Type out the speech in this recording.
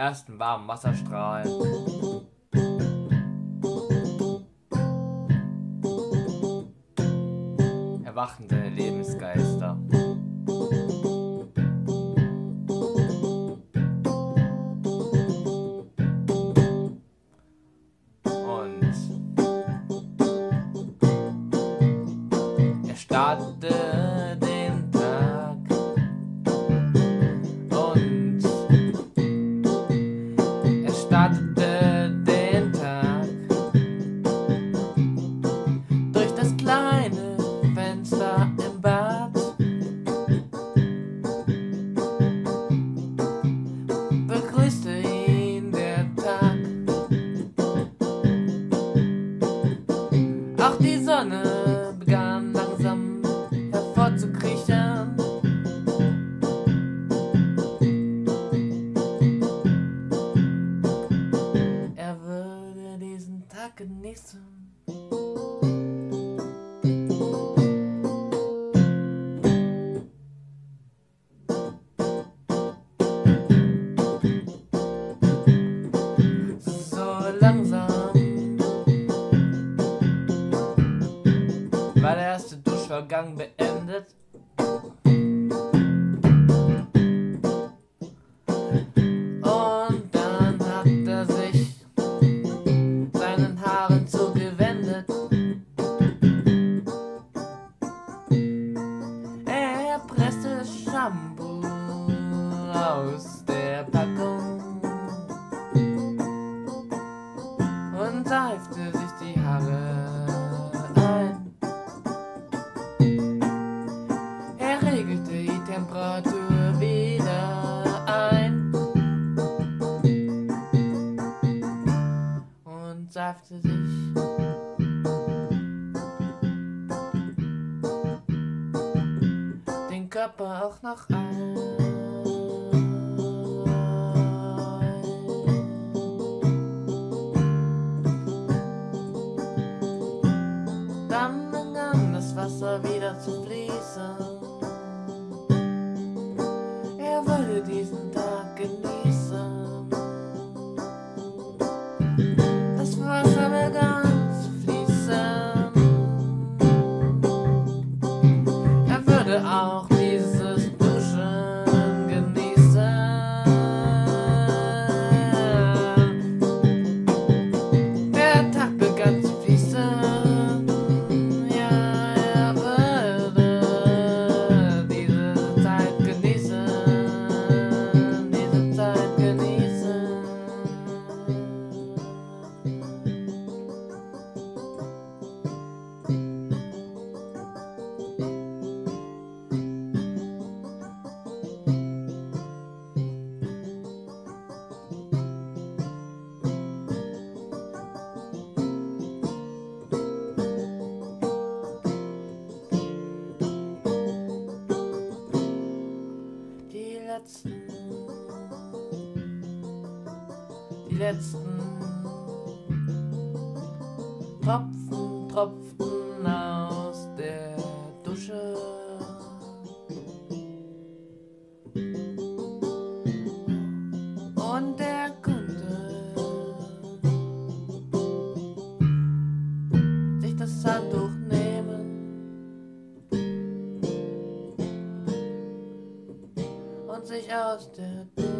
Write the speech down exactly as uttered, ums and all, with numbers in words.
ersten warmen Wasserstrahlen. Erwachende Lebensgeister. Und er startete den Tag und er startete den Tag durch das kleine Fenster im Bad. Begrüßte ihn der Tag. Auch die Sonne begann langsam hervorzukriechen. Er würde diesen Tag genießen. Langsam war der erste Duschvorgang beendet. Und dann hat er sich seinen Haaren zugewendet. Er presste Shampoo aus der Packung und seifte sich die Haare ein. Er regelte die Temperatur wieder ein und seifte sich den Körper auch noch ein. Dann begann das Wasser wieder zu fließen. Er wollte diesen Tag genießen. Das Wasser begann zu fließen. Er würde auch dieses Duschen genießen. Der Tag begann zu fließen. Die letzten, die letzten Tropfen tropften aus der Dusche. Und er konnte sich das Handtuch nehmen und sich aus der Dusche